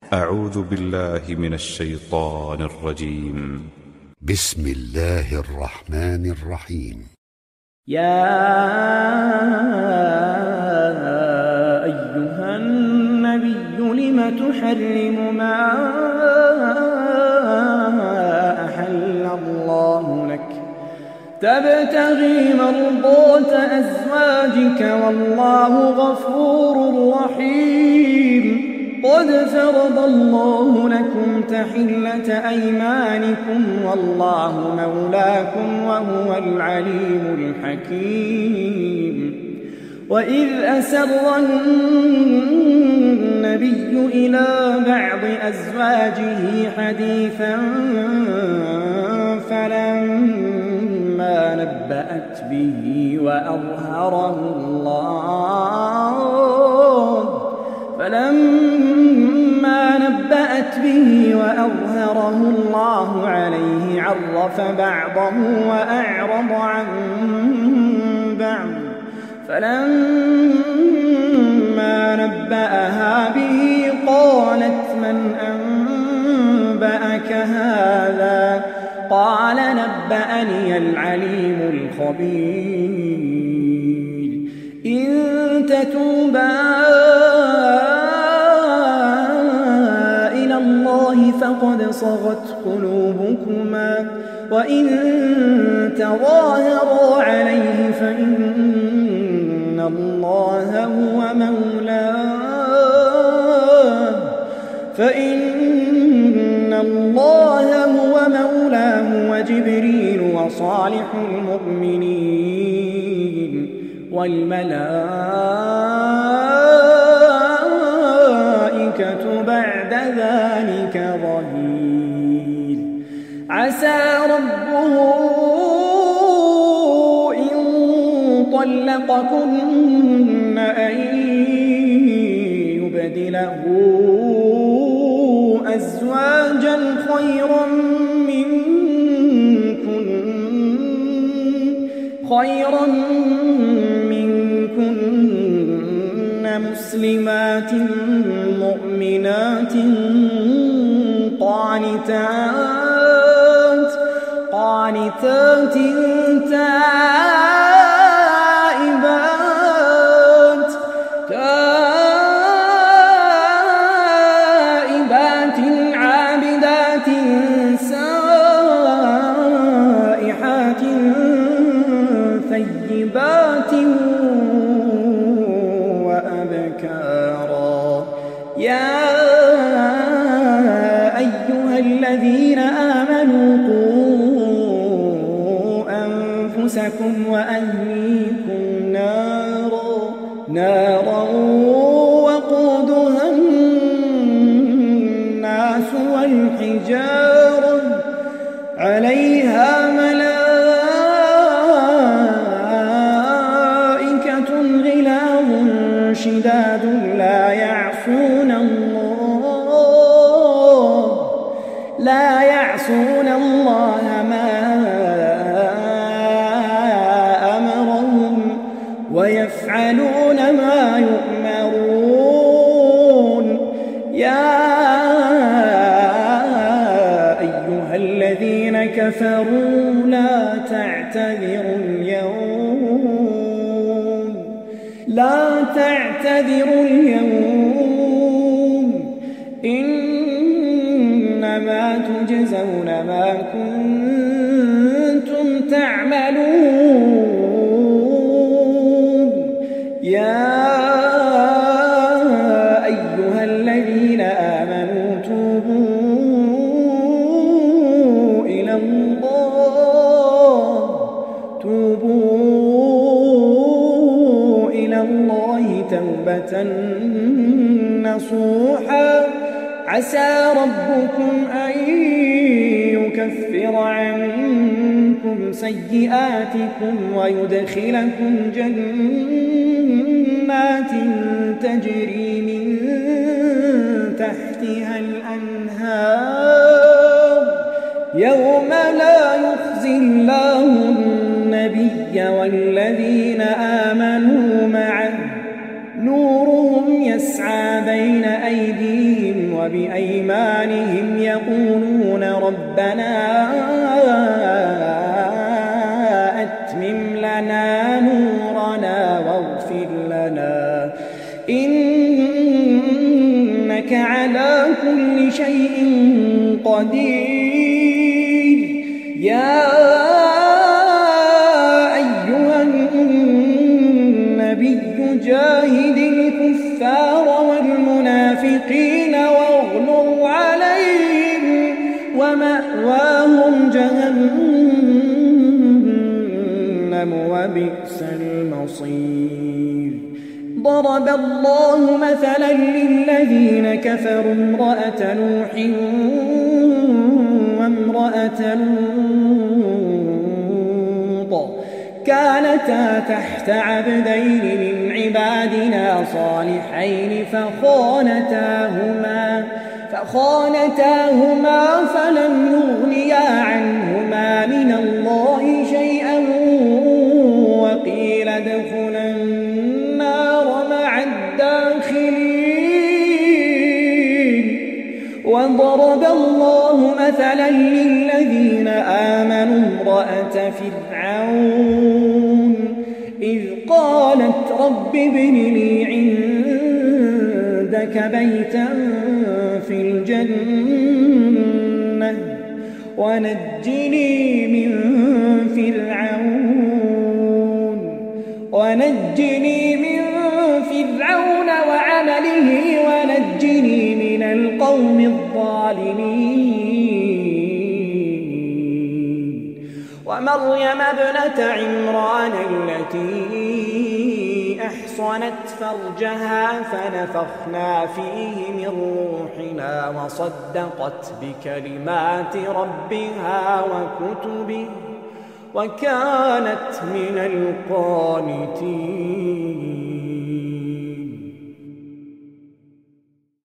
أعوذ بالله من الشيطان الرجيم. بسم الله الرحمن الرحيم. يا أيها النبي لم تحرم ما أحل الله لك تبتغي مرضات أزواجك والله غفور رحيم. قد فرض الله لكم تحلة أيمانكم والله مولاكم وهو العليم الحكيم. وإذ أسر النبي إلى بعض أزواجه حديثا فلما نبأت به وأظهره الله عليه عرف بعضه وأعرض عن بعض. فلما نبأها به قالت من أنبأك هذا؟ قال نبأني العليم الخبير. إن تتوبا إلى الله فقد صغت قلوبكما وإن تظاهرا عليه فإن الله هو مولاه وجبريل وصالح المؤمنين والملائكة بعد ذلك ظهير. عسى ربه إن طلقكن أن يبدله أزواجا خيرا منكن مسلمات مؤمنات قانتات تائبات عابدات سائحات ثيبات وأبكارا. يا أيها الذين آمنوا قوا أنفسكم وأهليكم نارا وقودها الناس والحجارة عليها ملائكة غلاظ شداد لا يعصون الله ما أمرهم ويفعلون ما يؤمرون. يا أيها الذين كفروا لا تعتذروا اليوم إنما تجزون ما كنتم تعملون. يا أيها الذين آمنوا توبوا إلى الله توبة نصوحا. عسى ربكم أن يكفر عنكم سيئاتكم ويدخلكم جنات تجري من تحتها الأنهار يوم لا يخزي الله النبي والذين آمنوا معه نورهم يسعى بين أيديهم وبأيمانهم يقولون ربنا أتمم لنا نورنا واغفر لنا إنك على كل شيء قدير. يا أيها النبي جاهد الكفار والمنافقين واغلظ عليهم ومأواهم جهنم وبئس المصير. ضرب الله مثلا للذين كفروا امرأة نوح وامرأة لوط كانتا تحت عبدين من عبادنا صالحين فخانتاهما فلم يغنيا عنهما من الله شيئا وقيل ادخلا النار مع الداخلين. وضرب الله مثلا للذين آمنوا امرأة فرعون إذ قالت رب ابن لي عندك بيتا في الجنة ونجني من فرعون وعمله ونجني من القوم الظالمين. ومريم ابنة عمران التي أحصنت فرجها فنفخنا فيه من روحنا وصدقت بكلمات ربها وكتبه وكانت من القانتين.